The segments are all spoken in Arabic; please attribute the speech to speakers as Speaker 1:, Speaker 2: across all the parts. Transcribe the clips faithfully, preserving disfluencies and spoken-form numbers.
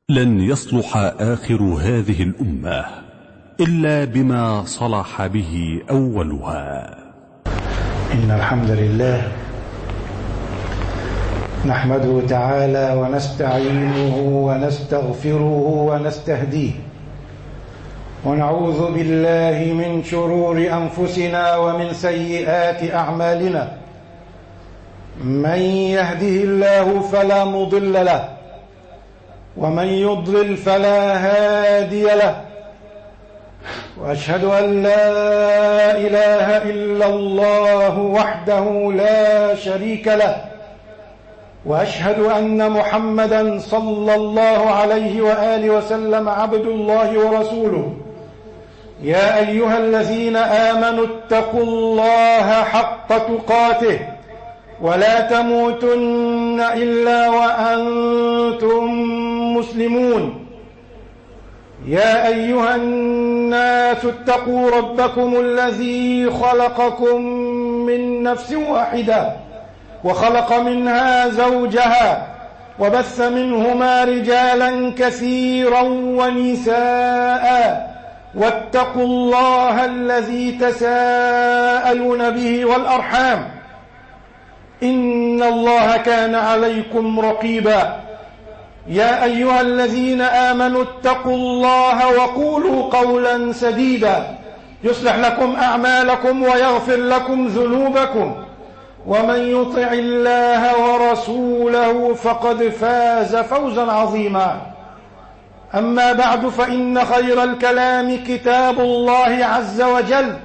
Speaker 1: لن يصلح آخر هذه الأمة إلا بما صلح به أولها.
Speaker 2: إن الحمد لله نحمده تعالى ونستعينه ونستغفره ونستهديه، ونعوذ بالله من شرور أنفسنا ومن سيئات أعمالنا. من يهده الله فلا مضل له، ومن يضلل فلا هادي له، وأشهد أن لا إله إلا الله وحده لا شريك له، وأشهد أن محمدا صلى الله عليه وآله وسلم عبد الله ورسوله. يا أيها الذين آمنوا اتقوا الله حق تقاته ولا تموتن إلا وأنتم مسلمون. يا أيها الناس اتقوا ربكم الذي خلقكم من نفس واحدة وخلق منها زوجها وبث منهما رجالا كثيرا ونساء، واتقوا الله الذي تساءلون به والأرحام، إن الله كان عليكم رقيبا. يا أيها الذين آمنوا اتقوا الله وقولوا قولا سديدا يصلح لكم أعمالكم ويغفر لكم ذنوبكم، ومن يطع الله ورسوله فقد فاز فوزا عظيما. أما بعد، فإن خير الكلام كتاب الله عز وجل،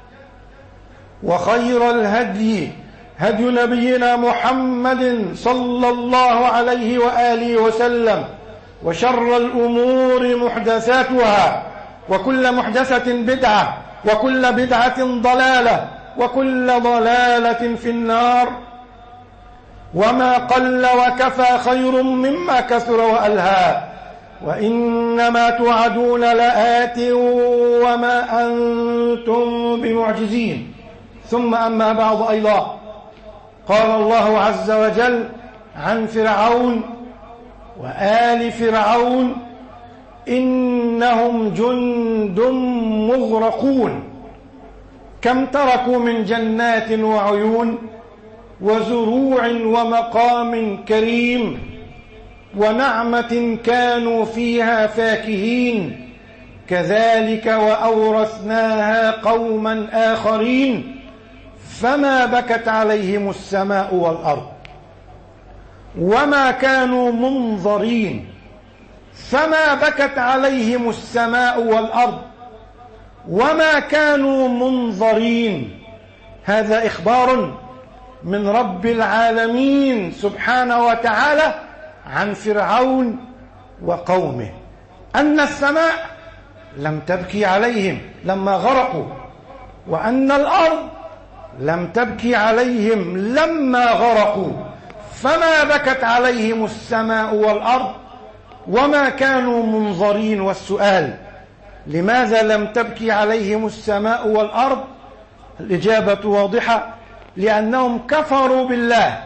Speaker 2: وخير الهدي هدي نبينا محمد صلى الله عليه وآله وسلم، وشر الأمور محدثاتها، وكل محدثة بدعة، وكل بدعة ضلالة، وكل ضلالة في النار. وما قل وكفى خير مما كثر وألهى، وإنما توعدون لآت وما أنتم بمعجزين. ثم أما بعد أيضا، قال الله عز وجل عن فرعون وآل فرعون: إنهم جند مغرقون، كم تركوا من جنات وعيون وزروع ومقام كريم ونعمة كانوا فيها فاكهين، كذلك وأورثناها قوما آخرين فما بكت عليهم السماء والأرض وما كانوا منظرين. فما بكت عليهم السماء والأرض وما كانوا منظرين. هذا إخبار من رب العالمين سبحانه وتعالى عن فرعون وقومه، أن السماء لم تبكي عليهم لما غرقوا، وأن الأرض لم تبكي عليهم لما غرقوا. فما بكت عليهم السماء والأرض وما كانوا منظرين. والسؤال: لماذا لم تبكي عليهم السماء والأرض؟ الإجابة واضحة: لأنهم كفروا بالله،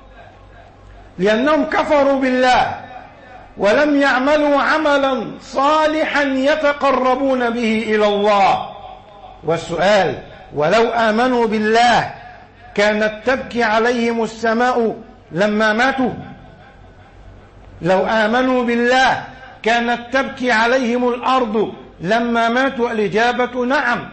Speaker 2: لأنهم كفروا بالله ولم يعملوا عملا صالحا يتقربون به إلى الله. والسؤال: ولو آمنوا بالله كانت تبكي عليهم السماء لما ماتوا؟ لو آمنوا بالله كانت تبكي عليهم الأرض لما ماتوا؟ الإجابة نعم.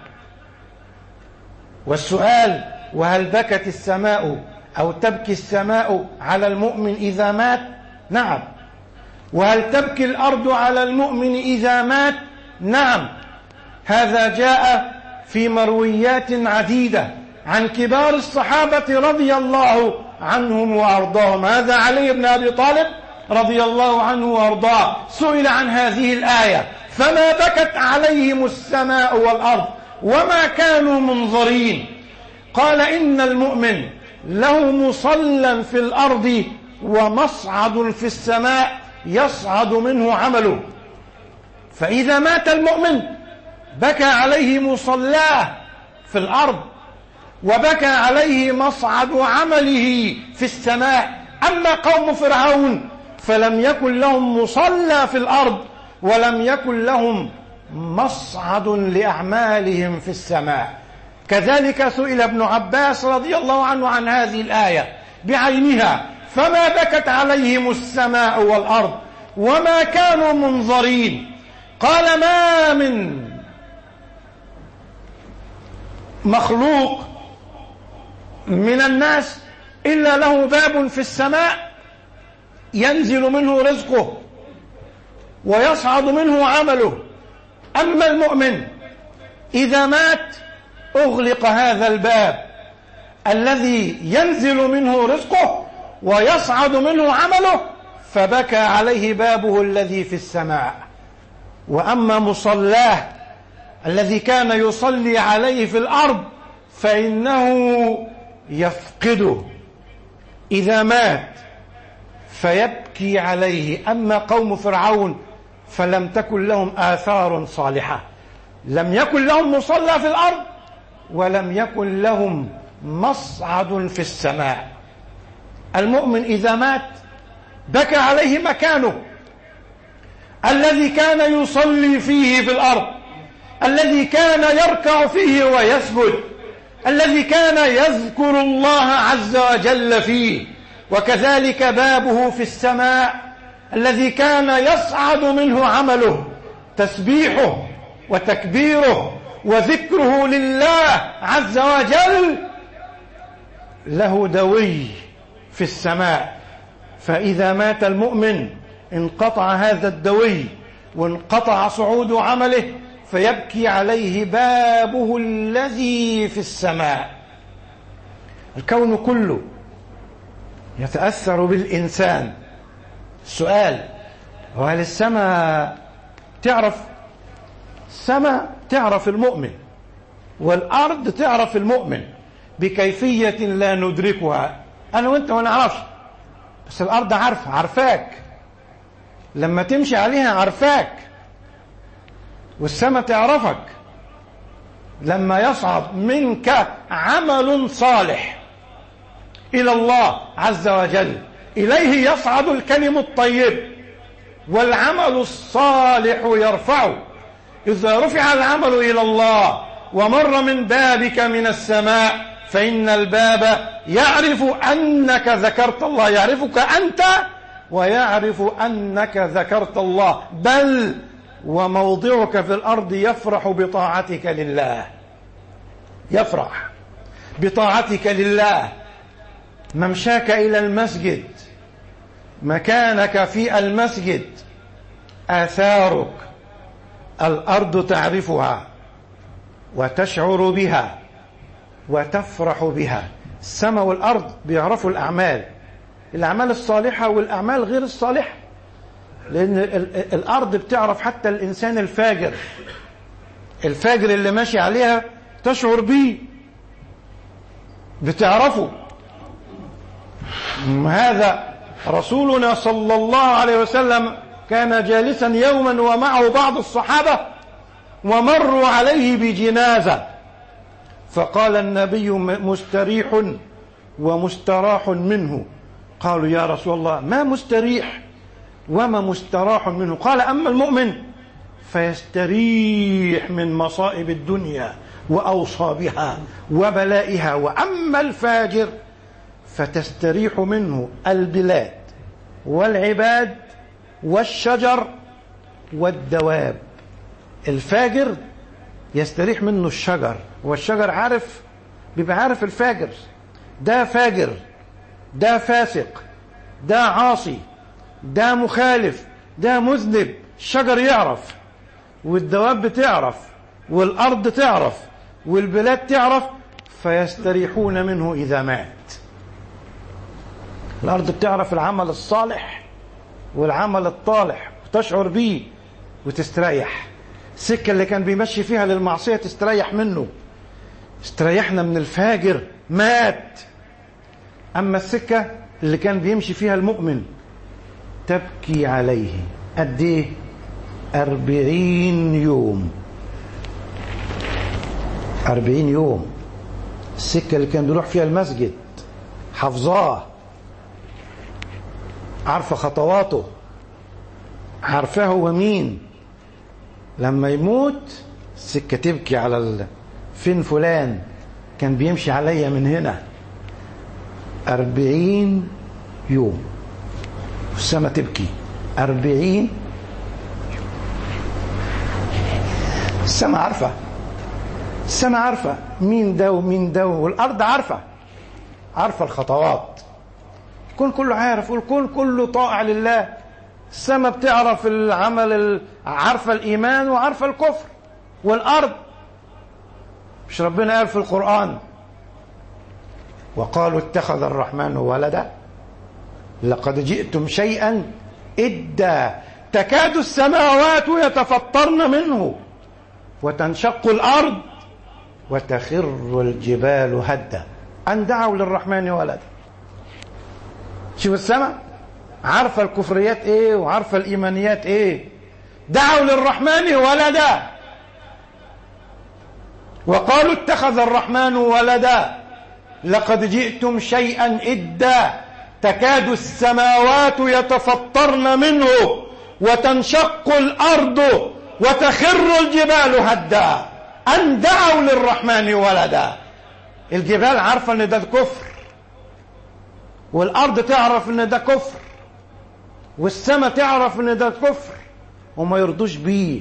Speaker 2: والسؤال: وهل بكت السماء أو تبكي السماء على المؤمن إذا مات؟ نعم. وهل تبكي الأرض على المؤمن إذا مات؟ نعم. هذا جاء في مرويات عديدة عن كبار الصحابة رضي الله عنهم وأرضاهم. هذا علي بن أبي طالب رضي الله عنه وأرضاه سئل عن هذه الآية: فما بكت عليهم السماء والأرض وما كانوا منظرين؟ قال: إن المؤمن له مصلى في الأرض ومصعد في السماء يصعد منه عمله، فإذا مات المؤمن بكى عليه مصلاه في الأرض وبكى عليه مصعد عمله في السماء. أما قوم فرعون فلم يكن لهم مصلى في الأرض ولم يكن لهم مصعد لأعمالهم في السماء. كذلك سئل ابن عباس رضي الله عنه عن هذه الآية بعينها: فما بكت عليهم السماء والأرض وما كانوا منظرين؟ قال: ما من مخلوق من الناس إلا له باب في السماء ينزل منه رزقه ويصعد منه عمله. أما المؤمن إذا مات أغلق هذا الباب الذي ينزل منه رزقه ويصعد منه عمله، فبكى عليه بابه الذي في السماء. وأما مصلاه الذي كان يصلي عليه في الأرض فإنه يفقده إذا مات فيبكي عليه. أما قوم فرعون فلم تكن لهم آثار صالحة، لم يكن لهم مصلى في الأرض ولم يكن لهم مصعد في السماء. المؤمن إذا مات بكى عليه مكانه الذي كان يصلي فيه في الأرض، الذي كان يركع فيه ويسجد، الذي كان يذكر الله عز وجل فيه. وكذلك بابه في السماء الذي كان يصعد منه عمله، تسبيحه وتكبيره وذكره لله عز وجل، له دوي في السماء. فإذا مات المؤمن انقطع هذا الدوي وانقطع صعود عمله، فيبكي عليه بابه الذي في السماء. الكون كله يتأثر بالإنسان. السؤال: وهل السماء تعرف؟ السماء تعرف المؤمن والأرض تعرف المؤمن بكيفية لا ندركها. أنا وأنت ما نعرفش، بس الأرض عارفة، عارفاك لما تمشي عليها، عارفاك. والسماء تعرفك لما يصعد منك عمل صالح إلى الله عز وجل. إليه يصعد الكلم الطيب والعمل الصالح يرفعه. إذا رفع العمل إلى الله ومر من بابك من السماء فإن الباب يعرف أنك ذكرت الله، يعرفك أنت ويعرف أنك ذكرت الله، بل وموضعك في الأرض يفرح بطاعتك لله، يفرح بطاعتك لله. ممشاك إلى المسجد، مكانك في المسجد، آثارك الأرض تعرفها وتشعر بها وتفرح بها. السماء والأرض بيعرفوا الأعمال، الأعمال الصالحة والأعمال غير الصالحة، لأن الأرض بتعرف حتى الإنسان الفاجر، الفاجر اللي ماشي عليها تشعر به، بتعرفه. هذا رسولنا صلى الله عليه وسلم كان جالسا يوما ومعه بعض الصحابة ومروا عليه بجنازة، فقال النبي: مستريح ومستراح منه. قالوا: يا رسول الله، ما مستريح وما مستراح منه؟ قال: أما المؤمن فيستريح من مصائب الدنيا وأوصابها وبلائها، وأما الفاجر فتستريح منه البلاد والعباد والشجر والدواب. الفاجر يستريح منه الشجر، والشجر عارف، بيبقى عارف الفاجر ده فاجر، ده فاسق، ده عاصي، ده مخالف، ده مذنب. الشجر يعرف، والدواب تعرف، والأرض تعرف، والبلاد تعرف، فيستريحون منه إذا مات. الأرض بتعرف العمل الصالح والعمل الطالح وتشعر به وتستريح. السكة اللي كان بيمشي فيها للمعصية تستريح منه، استريحنا من الفاجر مات. أما السكة اللي كان بيمشي فيها المؤمن تبكي عليه قد ايه؟ أربعين يوم، أربعين يوم. السكة اللي كان بيروح فيها المسجد حفظاه عارفة خطواته، عارفاه هو مين. لما يموت السكة تبكي على ال... فين فلان كان بيمشي عليا من هنا أربعين يوم، والسماء تبكي أربعين. السماء عارفة، السماء عارفة مين ده ومين ده، والأرض عارفة، عارفة الخطوات. الكون كله عارف، والكون كله طائع لله. السماء بتعرف العمل، عارفة الإيمان وعارفة الكفر. والأرض، مش ربنا قال في القرآن وقالوا اتخذ الرحمن ولدا لقد جئتم شيئا إدا تكاد السماوات يتفطرن منه وتنشق الأرض وتخر الجبال هدا أن دعوا للرحمن ولدا. شوف السماء عارفة الكفريات ايه وعارفة الإيمانيات ايه. دعوا للرحمن ولدا وقالوا اتخذ الرحمن ولدا لقد جئتم شيئا إدا تكاد السماوات يتفطرن منه وتنشق الأرض وتخر الجبال هدا أن دعوا للرحمن ولدا. الجبال عارفة ان ده كفر، والأرض تعرف ان ده كفر، والسماء تعرف ان ده كفر وما يرضوش بيه.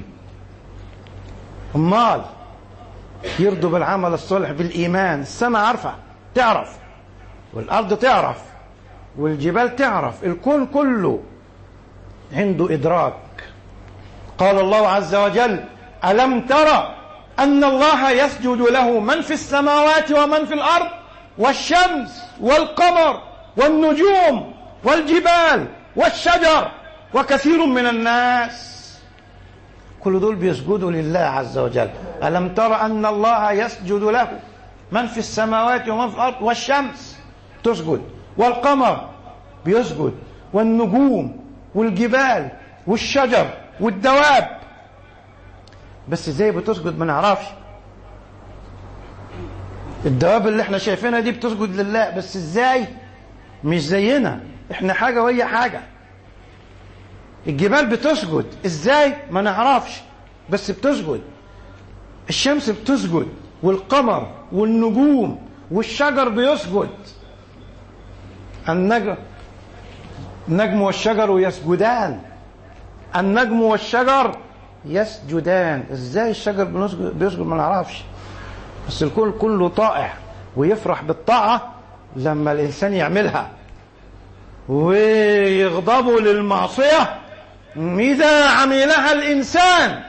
Speaker 2: امال يرضوا بالعمل الصالح بالإيمان. السماء عارفة تعرف، والأرض تعرف، والجبال تعرف، الكون كله عنده إدراك. قال الله عز وجل ألم ترى أن الله يسجد له من في السماوات ومن في الأرض والشمس والقمر والنجوم والجبال والشجر وكثير من الناس. كل دول بيسجدوا لله عز وجل. ألم ترى أن الله يسجد له من في السماوات ومن في الأرض، والشمس تسجد والقمر بيسجد والنجوم والجبال والشجر والدواب. بس ازاي بتسجد ما نعرفش. الدواب اللي احنا شايفينها دي بتسجد لله، بس ازاي؟ مش زينا، احنا حاجة وهي حاجة. الجبال بتسجد ازاي ما نعرفش، بس بتسجد. الشمس بتسجد والقمر والنجوم والشجر بيسجد. النجم النجم والشجر يسجدان، النجم والشجر يسجدان. ازاي الشجر بيسجد ما نعرفش، بس الكل كله طائع ويفرح بالطاعة لما الإنسان يعملها، ويغضبوا للمعصية إذا عملها الإنسان.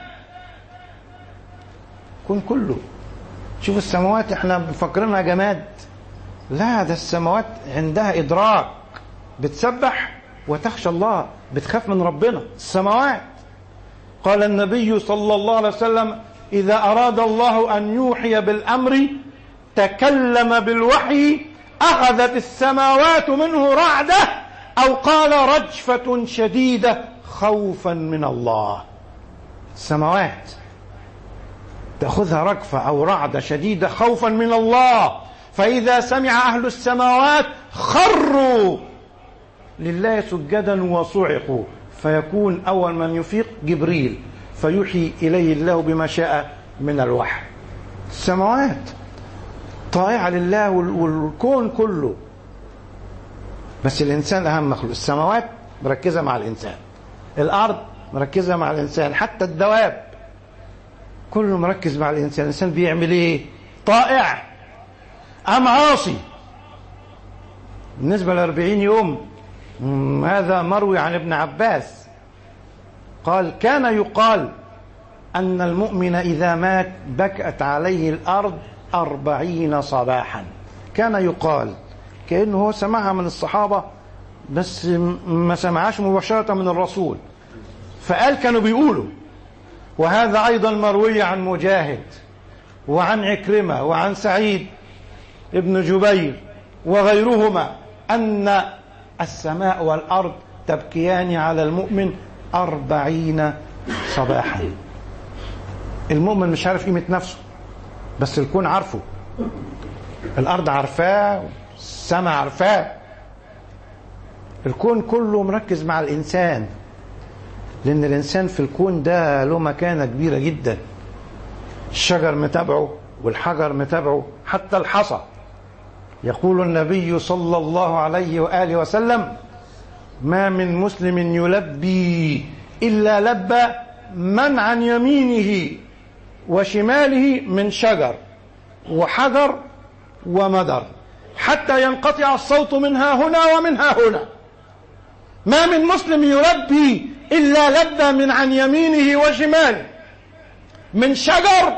Speaker 2: كن كله. شوف السماوات احنا مفكرينها جماد، لا ده السماوات عندها إدراك، بتسبح وتخشى الله، بتخاف من ربنا. السماوات قال النبي صلى الله عليه وسلم إذا أراد الله أن يوحي بالأمر تكلم بالوحي أخذت السماوات منه رعدة أو قال رجفة شديدة خوفا من الله. السماوات تأخذها رجفة أو رعدة شديدة خوفا من الله. فإذا سمع أهل السماوات خروا لله سجدا وصعقوا، فيكون أول من يفيق جبريل فيوحي إليه الله بما شاء من الوحي. السماوات طائعة لله والكون كله، بس الإنسان أهم مخلوق. السماوات مركزة مع الإنسان، الأرض مركزة مع الإنسان، حتى الدواب كله مركز مع الإنسان. الإنسان بيعمل إيه؟ طائع أم عاصي؟ بالنسبة لأربعين يوم هذا مروي عن ابن عباس قال كان يقال أن المؤمن إذا مات بكت عليه الأرض أربعين صباحا. كان يقال كأنه هو سمعها من الصحابة بس ما سمعهاش مباشرة من الرسول، فقال كانوا بيقولوا. وهذا أيضا مروي عن مجاهد وعن عكرمة وعن سعيد ابن جبير وغيرهما أن السماء والأرض تبكيان على المؤمن أربعين صباحا. المؤمن مش عارف قيمة نفسه، بس الكون عارفه، الأرض عارفاه، السماء عارفاه. الكون كله مركز مع الإنسان، لأن الإنسان في الكون ده له مكانة كبيرة جدا. الشجر متابعه والحجر متابعه حتى الحصى. يقول النبي صلى الله عليه وآله وسلم: ما من مسلم يلبي إلا لبى من عن يمينه وشماله من شجر وحجر ومدر حتى ينقطع الصوت منها هنا ومنها هنا. ما من مسلم يلبي إلا لبى من عن يمينه وشماله من شجر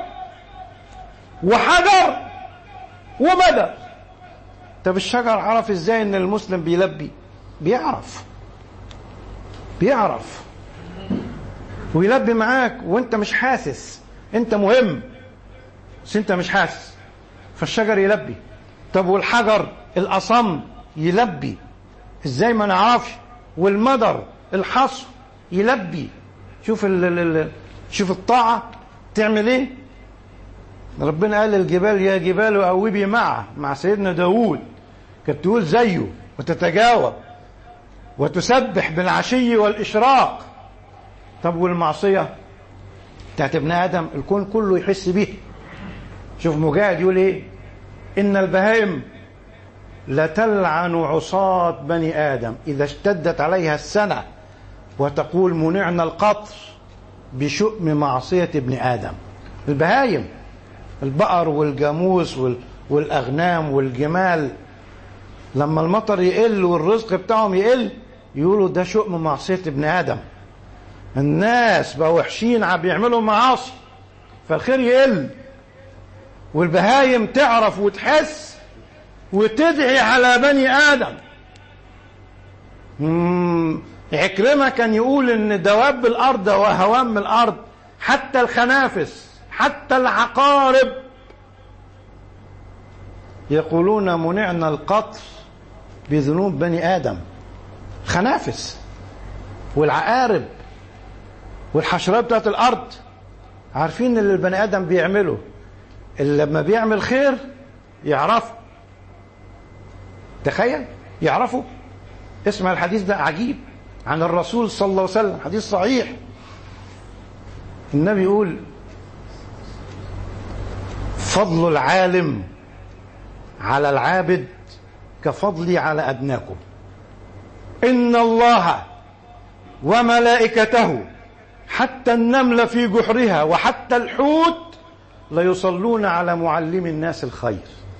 Speaker 2: وحجر ومدر. طب الشجر عرف ازاي ان المسلم بيلبي؟ بيعرف بيعرف ويلبي معاك وانت مش حاسس. انت مهم بس انت مش حاسس، فالشجر يلبي. طب والحجر الأصم يلبي ازاي؟ ما نعرفش. والمدر الحصر يلبي. شوف ال ال شوف الطاعة تعمل ايه. ربنا قال للجبال: يا جبال أوبي معه، مع سيدنا داود، كانت تقول زيه وتتجاوب وتسبح بالعشي والإشراق. طب والمعصية بتاعت ابن آدم الكون كله يحس بيه. شوف مجاهد يقول ايه: إن البهائم لتلعن عصاة بني آدم إذا اشتدت عليها السنة وتقول منعنا القطر بشؤم معصية ابن آدم. البهائم، البقر والجاموس والأغنام والجمال، لما المطر يقل والرزق بتاعهم يقل يقولوا ده شؤم معصية ابن آدم. الناس بقوا وحشين بيعملوا معاصي فالخير يقل. والبهايم تعرف وتحس وتدعي على بني آدم. عكرمة كان يقول ان دواب الأرض وهوام الأرض حتى الخنافس حتى العقارب يقولون منعنا القطر بذنوب بني آدم. خنافس والعقارب والحشرات بتاعت الأرض عارفين اللي البني آدم بيعمله، اللي لما بيعمل خير يعرفه. تخيل يعرفه. اسمع الحديث ده عجيب عن الرسول صلى الله عليه وسلم، حديث صحيح. النبي يقول: فضل العالم على العابد كفضلي على أدناكم. إن الله وملائكته حتى النملة في جحرها وحتى الحوت ليصلون على معلم الناس الخير.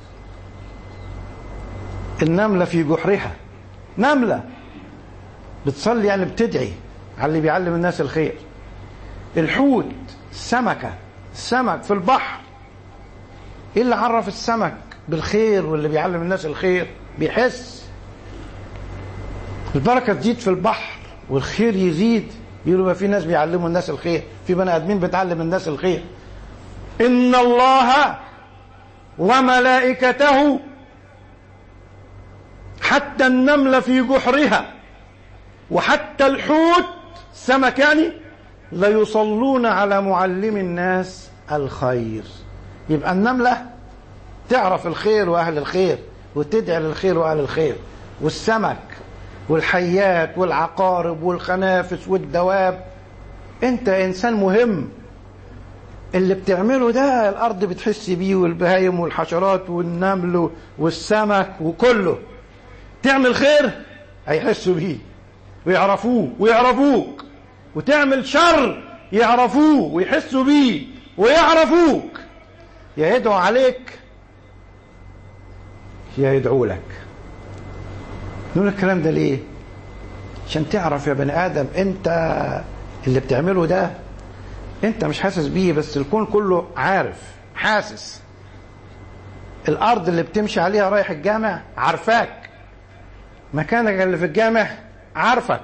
Speaker 2: النملة في جحرها، نملة بتصلي يعني بتدعي على اللي بيعلم الناس الخير. الحوت السمكة، السمك في البحر، ايه اللي عرف السمك بالخير واللي بيعلم الناس الخير؟ بيحس. البركة تزيد في البحر والخير يزيد، يقولوا ما في ناس بيعلموا الناس الخير، في بني ادمين بتعلم الناس الخير. ان الله وملائكته حتى النملة في جحرها وحتى الحوت السمك يعني ليصلون على معلم الناس الخير. يبقى النملة تعرف الخير وأهل الخير وتدعي للخير وأهل الخير، والسمك والحيات والعقارب والخنافس والدواب. انت انسان مهم، اللي بتعمله ده الارض بتحس بيه، والبهايم والحشرات والنمل والسمك وكله. تعمل خير هيحسوا بيه ويعرفوه ويعرفوك، وتعمل شر يعرفوه ويحسوا بيه ويعرفوك، يا يدعو عليك يا يدعو لك. نقول الكلام ده ليه؟ عشان تعرف يا بني آدم انت اللي بتعمله ده انت مش حاسس بيه، بس الكون كله عارف حاسس. الارض اللي بتمشي عليها رايح الجامع عارفاك، مكانك اللي في الجامع عارفك،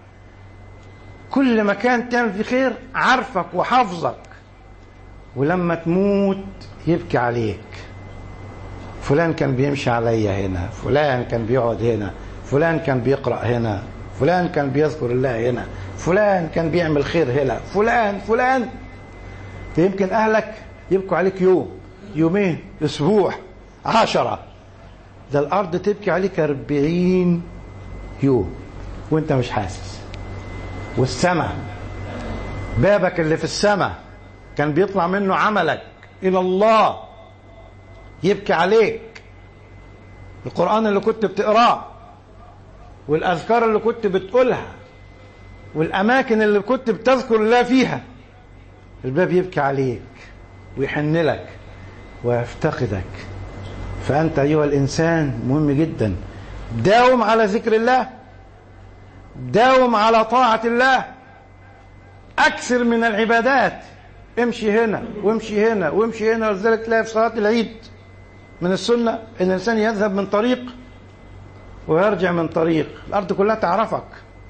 Speaker 2: كل مكان تعمل فيه خير عارفك وحافظك. ولما تموت يبكي عليك، فلان كان بيمشي عليا هنا، فلان كان بيقعد هنا، فلان كان بيقرأ هنا، فلان كان بيذكر الله هنا، فلان كان بيعمل خير هنا، فلان فلان. يمكن أهلك يبكوا عليك يوم يومين أسبوع عشرة، ده الأرض تبكي عليك أربعين يوم. وانت مش حاسس. والسماء، بابك اللي في السماء كان بيطلع منه عملك إلى الله يبكي عليك، القرآن اللي كنت بتقراه والأذكار اللي كنت بتقولها والأماكن اللي كنت بتذكر الله فيها، الباب يبكي عليك ويحن لك ويفتقدك. فأنت أيها الإنسان مهم جدا، داوم على ذكر الله، داوم على طاعة الله، أكثر من العبادات، امشي هنا وامشي هنا وامشي هنا. ولذلك تلاقي في صلاة العيد من السنة إن الإنسان يذهب من طريق ويرجع من طريق، الأرض كلها تعرفك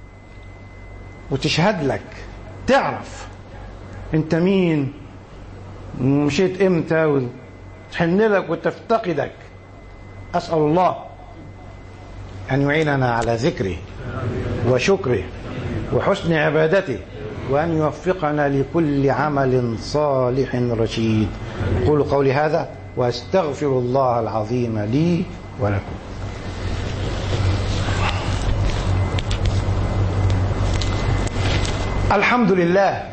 Speaker 2: وتشهد لك، تعرف أنت مين ومشيت إمتى، وتحن لك وتفتقدك. أسأل الله أن يعيننا على ذكره وشكره وحسن عبادته، وأن يوفقنا لكل عمل صالح رشيد. أقول قولي هذا وأستغفر الله العظيم لي ولكم. الحمد لله،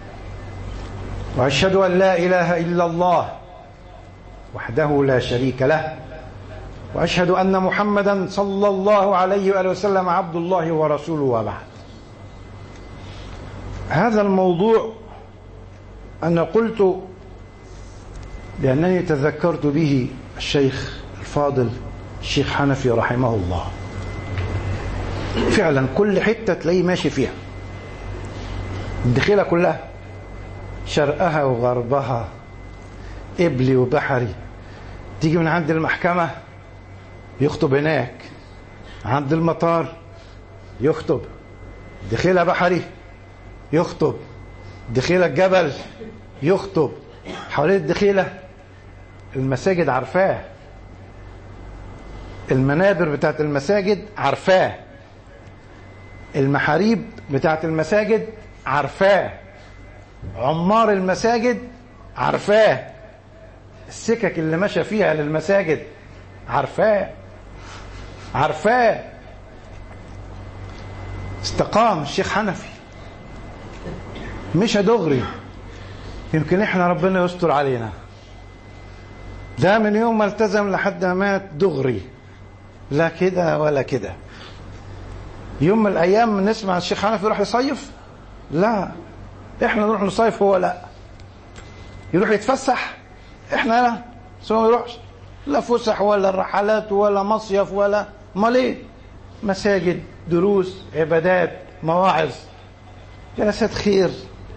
Speaker 2: وأشهد أن لا إله إلا الله وحده لا شريك له، وأشهد أن محمدا صلى الله عليه وآله وسلم عبد الله ورسوله. وبعد، هذا الموضوع أنا قلت لأنني تذكرت به الشيخ الفاضل الشيخ حنفي رحمه الله. فعلا كل حتة تلاقيه ماشي فيها، الدخيلة كلها، شرقها وغربها، قبلي وبحري. تيجي من عند المحكمة يخطب هناك، عند المطار يخطب، دخيلة بحري يخطب، دخيلة الجبل يخطب، حوالين الدخيلة المساجد عارفاه، المنابر بتاعت المساجد عارفاه، المحاريب بتاعت المساجد عارفاه، عمار المساجد عارفاه، السكك اللي ماشى فيها للمساجد عارفاه عارفاه استقام الشيخ حنفي، مش دغري. يمكن احنا ربنا يستر علينا، ده من يوم ما التزم لحد ما مات دغري، لا كده ولا كده. يوم من الايام نسمع الشيخ حنفي يروح يصيف، لا احنا نروح نصيف هو لا، يروح يتفسح احنا لا، سواء يروحش لا فسح ولا رحلات ولا مصيف ولا، امال ايه؟ مساجد، دروس، عبادات، مواعظ، جلسات خير.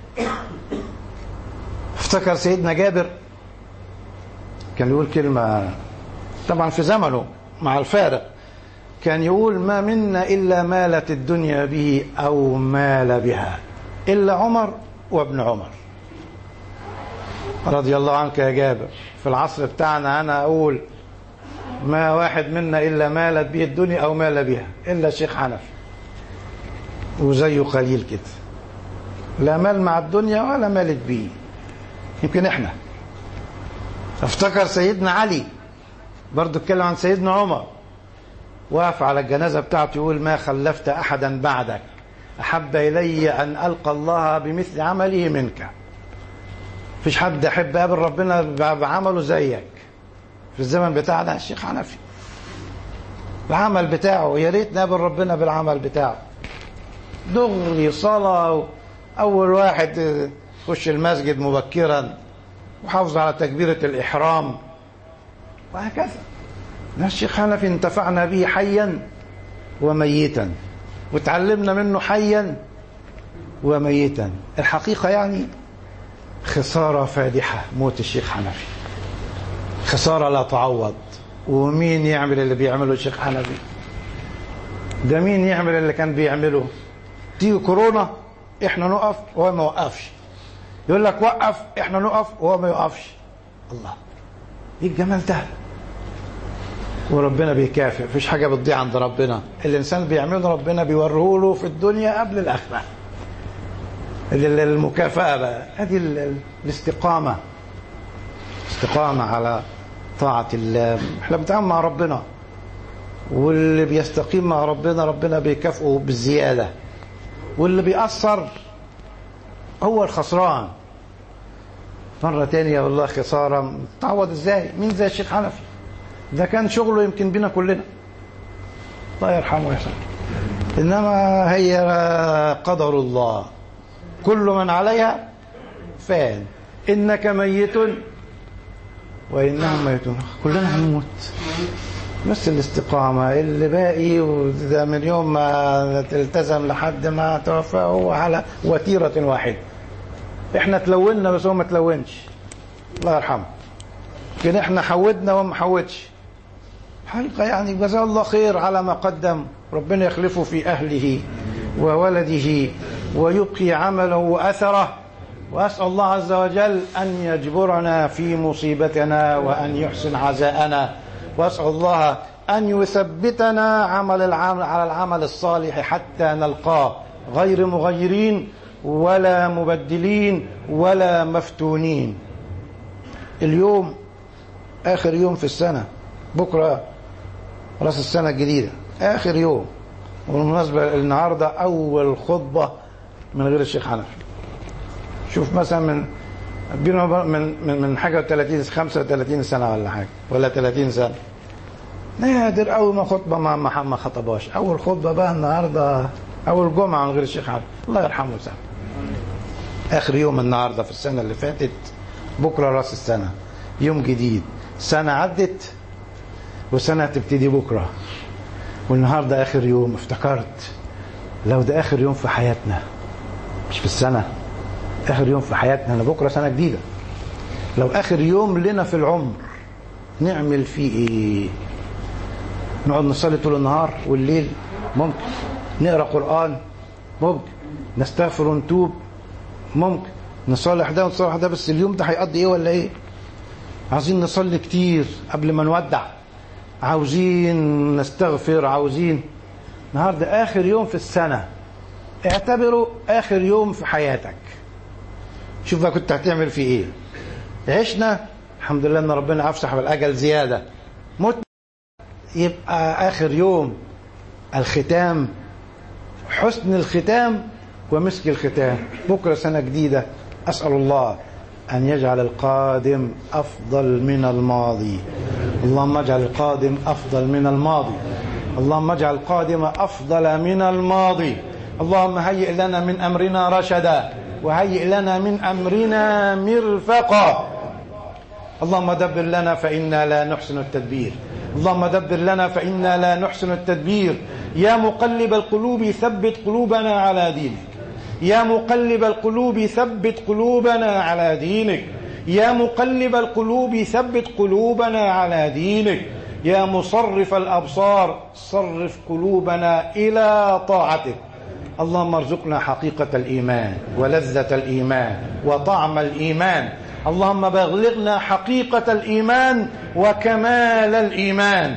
Speaker 2: افتكر سيدنا جابر كان يقول كلمة طبعا في زمنه مع الفارق، كان يقول: ما منا إلا مالت الدنيا به أو مال بها إلا عمر وابن عمر رضي الله عنك يا جابر. في العصر بتاعنا أنا أقول ما واحد منا إلا مالت به الدنيا أو مال بها إلا الشيخ حنفي، وزيه قليل كده، لا مال مع الدنيا ولا مالت به. يمكن احنا. افتكر سيدنا علي برضو اتكلم عن سيدنا عمر، وقف على الجنازة بتاعته يقول: ما خلفت أحدا بعدك أحب إلي أن ألقى الله بمثل عمله منك. فيش حد أحب قابل ربنا بعمله زيك في الزمن بتاعنا الشيخ حنفي. العمل بتاعه يا ريت نقابل ربنا بالعمل بتاعه، دغري صلاة، أول واحد يخش المسجد مبكرا وحافظ على تكبيرة الإحرام، وهكذا. الشيخ حنفي انتفعنا به حيا وميتا، وتعلمنا منه حيا وميتا. الحقيقة يعني خسارة فادحة موت الشيخ حنفي، خسارة لا تعوض. ومين يعمل اللي بيعمله الشيخ حنفي ده؟ مين يعمل اللي كان بيعمله؟ تيجي كورونا احنا نقف وهو ما وقفش، يقول لك وقف احنا نقف وهو ما يوقفش. الله، ايه الجمال ده؟ وربنا بيكافئ، مفيش حاجة بتضيع عند ربنا. الإنسان بيعمله ربنا بيوريه له في الدنيا قبل الآخرة. المكافأة بقى هذه الاستقامة، استقامة على طاعة الله. احنا بنتعامل مع ربنا، واللي بيستقيم مع ربنا ربنا بيكافئه بالزيادة، واللي بيأثر هو الخسران. مرة تانية والله خسارة تعوض ازاي؟ مين زي الشيخ حنفي؟ ده كان شغله يمكن بينا كلنا، الله يرحمه ويحسن. إنما هي قدر الله، كل من عليها فان، إنك ميت وإنهم ميتون، كلنا هنموت، بس الاستقامة اللي باقي وده من يوم ما تلتزم لحد ما توفى هو على وتيرة واحدة. احنا تلونا بس هو ما تلونش، الله يرحمه. لكن احنا حودنا وما حودش حقيقة. يعني جزاه الله خير على ما قدم، ربنا يخلفه في أهله وولده ويبقي عمله وأثره. وأسأل الله عز وجل أن يجبرنا في مصيبتنا وأن يحسن عزاءنا، وأسأل الله أن يثبتنا عمل العمل على العمل الصالح حتى نلقاه غير مغيرين ولا مبدلين ولا مفتونين. اليوم آخر يوم في السنة، بكرة رأس السنة الجديدة، آخر يوم. وبالمناسبة النهاردة أول خطبة من غير الشيخ حنفي. شوف مثلا من من من, من حاجة ثلاثين خمسة وثلاثين سنة ولا حاجة ولا ثلاثين سنة، نادر أول ما خطبة ما ما خطباش. أول خطبة بقى النهاردة، أول جمعة من غير الشيخ حنفي، الله يرحمه ويسامحه. آخر يوم النهاردة في السنة اللي فاتت، بكرة رأس السنة، يوم جديد، سنة عدت وسنة تبتدي بكرة، والنهاردة آخر يوم. افتكرت لو ده آخر يوم في حياتنا، مش في السنة، آخر يوم في حياتنا، أنا بكرة سنة جديدة، لو آخر يوم لنا في العمر نعمل فيه إيه؟ نقعد نصلي طول النهار والليل؟ ممكن. نقرأ قرآن؟ ممكن. نستغفر ونتوب؟ ممكن. نصلح ده ونصلح ده، بس اليوم ده هيقضي إيه ولا إيه؟ عاوزين نصلي كتير قبل ما نودع، عاوزين نستغفر، عاوزين. النهارده آخر يوم في السنة، اعتبره آخر يوم في حياتك. شوف بقى كنت هتعمل فيه إيه. عشنا الحمد لله إن ربنا أفسح بالأجل زيادة، مت يبقى آخر يوم الختام، حسن الختام ومسك الختام. بكرة سنة جديدة، أسأل الله أن يجعل القادم أفضل من الماضي. اللهم اجعل القادم أفضل من الماضي، اللهم اجعل القادم أفضل من الماضي. اللهم هيئ لنا من أمرنا رشدا، وهيئ لنا من أمرنا مرفقا. اللهم دبر لنا فإنا لا نحسن التدبير، اللهم دبر لنا فإنا لا نحسن التدبير. يا مقلب القلوب ثبت قلوبنا على دينك، يا مقلب القلوب ثبت قلوبنا على دينك، يا مقلب القلوب ثبت قلوبنا على دينك، يا مصرف الأبصار صرف قلوبنا إلى طاعتك. اللهم ارزقنا حقيقة الإيمان ولذة الإيمان وطعم الإيمان. اللهم بلغنا حقيقة الإيمان وكمال الإيمان.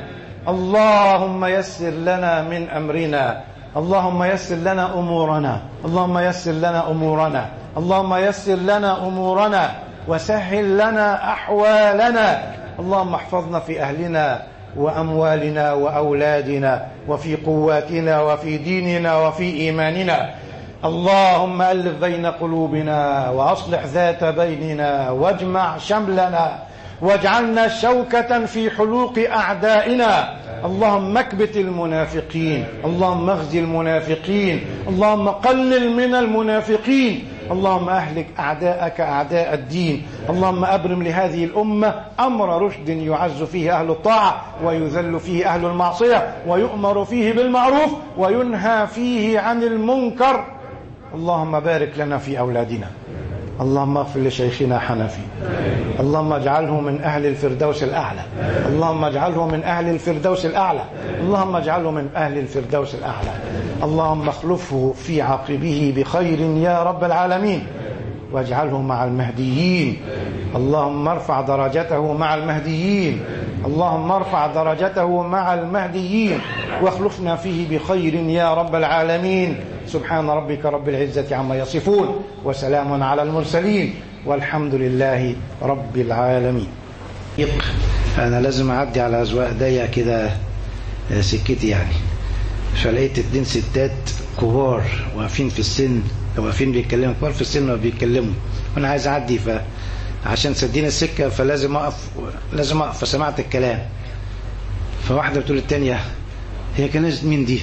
Speaker 2: اللهم يسر لنا من أمرنا، اللهم يسر لنا أمورنا، اللهم يسر لنا أمورنا، اللهم يسر لنا أمورنا وسهل لنا أحوالنا. اللهم احفظنا في أهلنا وأموالنا وأولادنا وفي قواتنا وفي ديننا وفي إيماننا. اللهم ألف بين قلوبنا وأصلح ذات بيننا واجمع شملنا واجعلنا شوكة في حلوق أعدائنا. اللهم اكبت المنافقين، اللهم اخزي المنافقين، اللهم قلل من المنافقين، اللهم أهلك أعداءك أعداء الدين. اللهم أبرم لهذه الأمة أمر رشد يعز فيه أهل الطاعة ويذل فيه أهل المعصية، ويؤمر فيه بالمعروف وينهى فيه عن المنكر. اللهم بارك لنا في أولادنا، اللهم اغفر لشيخنا حنفي، اللهم اجعله من أهل الفردوس الأعلى، اللهم اجعله من أهل الفردوس الأعلى، اللهم اجعله من أهل الفردوس الأعلى. اللهم اخلفه في عقبه بخير يا رب العالمين، واجعله مع المهديين. اللهم ارفع درجته مع المهديين، اللهم ارفع درجته مع المهديين، واخلفنا فيه بخير يا رب العالمين. سبحان ربك رب العزة عما يصفون، وسلام على المرسلين، والحمد لله رب العالمين. أنا لازم أعدي على أزواق ضيق كده
Speaker 3: سكتي يعني. فلقيت اتنين ستات كبار واقفين في السن، واقفين بيتكلموا، كبار في السن وبيتكلموا، وانا عايز اعدي فعشان سدينا السكه فلازم اقف لازم اقف فسمعت الكلام. فواحده بتقول الثانيه هي كانت مين دي؟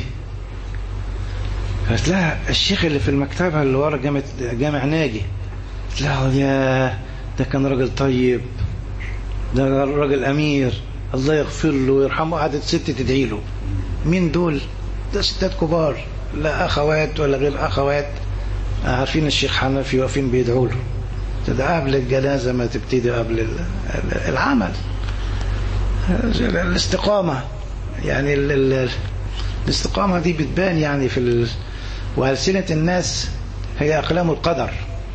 Speaker 3: قالت لها الشيخ اللي في المكتبه اللي ورا جامع جامع ناجي. قلت لها يا ده كان راجل طيب، ده راجل امير، الله يغفر له ويرحمه. قعدت ست تدعي له. مين دول؟ ده ستات كبار، لا اخوات ولا غير اخوات، عارفين الشيخ حنفي واقفين بيدعوا له. ده قبل الجنازه ما تبتدي، قبل العمل. الاستقامه يعني ال ال الاستقامه دي بتبان يعني في ال... والسنه الناس هي اقلام القدر.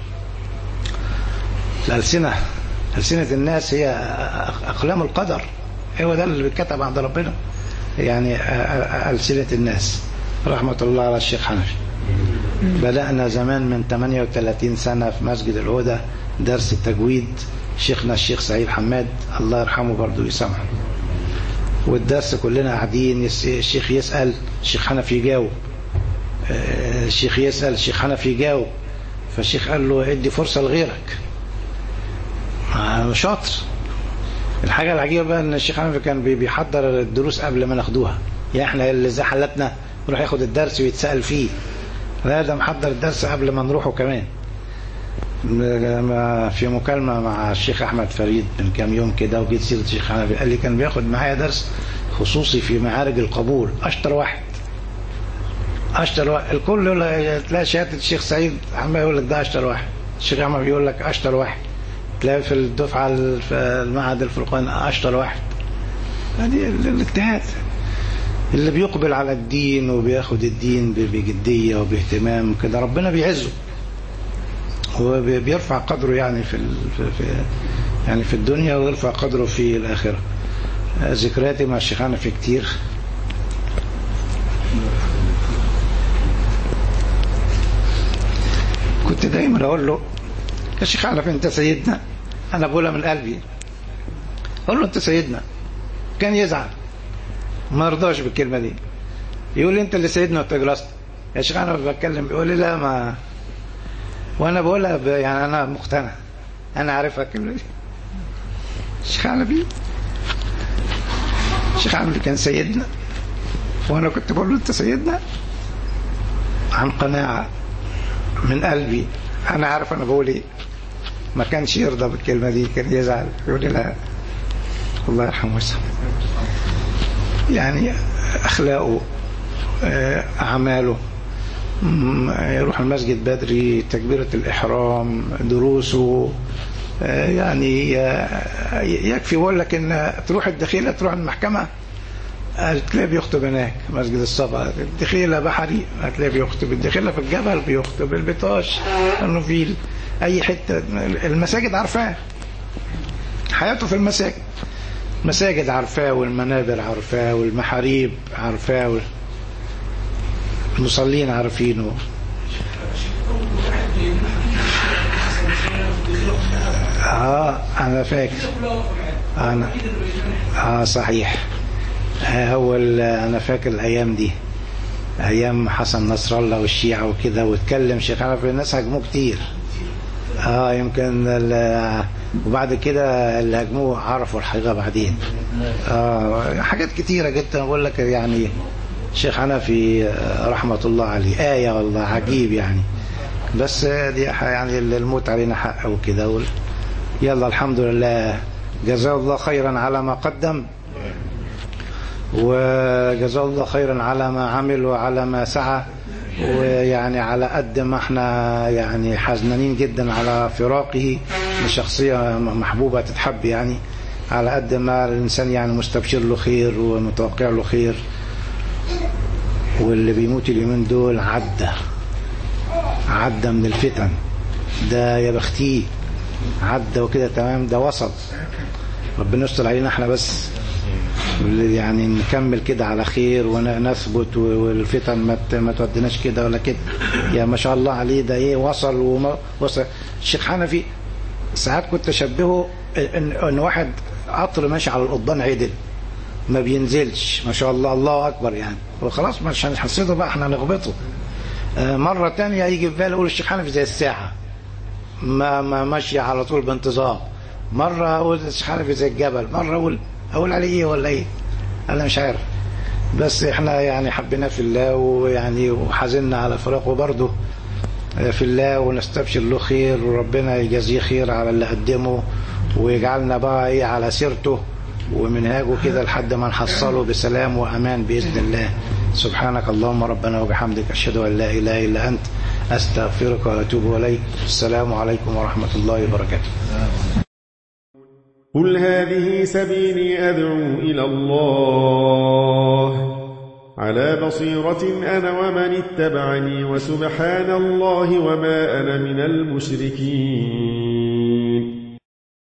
Speaker 3: الالسنه السنه الناس هي اقلام القدر، هو ده اللي بيتكتب عند ربنا يعني. ألسنة الناس. رحمة الله على الشيخ حنفي. بدأنا زمان من ثمانية وثلاثين سنة في مسجد الهدى درس التجويد، شيخنا الشيخ سعيد حماد الله يرحمه برضو يسامحه. والدرس كلنا قاعدين، الشيخ يسأل الشيخ حنفي يجاوب، الشيخ يسأل الشيخ حنفي يجاوب. فالشيخ قال له ادي فرصة لغيرك، شاطر. الحاجة العجيبة بقى ان الشيخ حنفي كان بيحضر الدروس قبل ما ناخدوها. يعني احنا اللي زي حالتنا نروح ياخد الدرس ويتسأل فيه، لا ده محضر الدرس قبل ما نروحه كمان. في مكالمة مع الشيخ احمد فريد من كام يوم كده وجيت سيرة الشيخ حنفي، قال لي كان بياخد معايا درس خصوصي في معارج القبول، اشطر واحد اشطر واحد. الكل يقول لك تلاقي شهادة الشيخ سعيد حماد يقول لك ده اشطر واحد، الشيخ احمد بيقول لك اشطر واحد، تلاقي في الدفعة في المعهد الفرقان اشطر واحد. هذه الاجتهاد اللي بيقبل على الدين وبياخد الدين بجدية وباهتمام كده ربنا بيعزه وبيرفع قدره يعني في في يعني في الدنيا ويرفع قدره في الآخرة. ذكرياتي مع الشيخ حنفي كتير. كنت دايما اقول له يا شيخ حنفي انت سيدنا، انا بقولها من قلبي، اقول له انت سيدنا. كان يزعل ما يرضاش بالكلمه دي، يقول لي انت اللي سيدنا وانت جلست. يا شيخ انا بتكلم بيقول لي لا ما، وانا بقولها ب... يعني انا مقتنع، انا عارفها الكلمه دي. الشيخ حنفي الشيخ حنفي كان سيدنا، وانا كنت بقول له انت سيدنا عن قناعه من قلبي، انا عارف انا بقول ايه. ما كانش يرضى بالكلمه دي، كان يزعل يقول لي لا. الله يرحمه ويسامحه. يعني اخلاقه، اعماله، يروح المسجد بدري، تكبيرة الإحرام، دروسه، يعني يكفي بقول لك ان تروح الدخيلة تروح المحكمة هتلاقيه بيخطب هناك مسجد الصبا، الدخيلة بحري هتلاقيه بيخطب، الدخيلة في الجبل بيخطب، البطاش، النوفيل، اي حتة المساجد عارفاه، حياته في المساجد، مساجد عارفاه والمنابر عارفاه والمحاريب عارفاه والمصلين عارفينه. اه انا فاكر انا اه صحيح. هو انا فاكر الايام دي، ايام حسن نصر الله والشيعة وكده، واتكلم شيخ حنفي الناس هجموه كتير. اه يمكن وبعد كده اللي هجموه عرفوا الحقيقة بعدين. اه حاجات كتيرة جدا بقول لك يعني. الشيخ حنفي رحمة الله عليه آية والله عجيب يعني. بس دي يعني الموت علينا حق وكده. يلا الحمد لله، جزاه الله خيرا على ما قدم، وجزاه الله خيرا على ما عمل وعلى ما سعى. ويعني على قد ما احنا يعني حزنانين جدا على فراقه لشخصية محبوبة تتحب، يعني على قد ما الإنسان يعني مستبشر له خير ومتوقع له خير. واللي بيموت اليومين دول عدى عدى من الفتن ده، يا بختيه عدى وكده تمام، ده وصل. ربنا يستر علينا احنا بس يعني نكمل كده على خير ونثبت، والفتن ما ما توديناش كده ولا كده. يا ما شاء الله عليه ده ايه وصل وما وصل. الشيخ حنفي ساعات كنت اشبهه ان, إن واحد قطر ماشي على القضبان عدل، ما بينزلش ما شاء الله الله أكبر يعني، وخلاص مش هنحسده بقى احنا نغبطه. مرة تانية يجي في بالي أقول الشيخ حنفي زي الساعة ما ما ماشية على طول بانتظام. مرة أقول الشيخ حنفي زي الجبل، مرة أقول أقول عليه إيه ولا إيه، أنا مش عارف. بس إحنا يعني حبينا في الله ويعني وحزننا على فراقه برضه في الله، ونستبشر له خير وربنا يجازيه خير على اللي قدمه، ويجعلنا بقى إيه على سيرته ومنهاجه كده لحد ما نحصله بسلام وأمان بإذن الله. سبحانك اللهم ربنا وبحمدك أشهد أن لا إله إلا أنت أستغفرك وأتوب إليك. السلام عليكم ورحمة الله وبركاته.
Speaker 4: قل هذه سبيلي أدعو إلى الله على بصيرة أنا ومن اتبعني، وسبحان الله وما أنا من المشركين.